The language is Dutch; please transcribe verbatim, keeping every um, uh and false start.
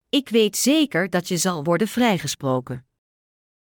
Ik weet zeker dat je zal worden vrijgesproken.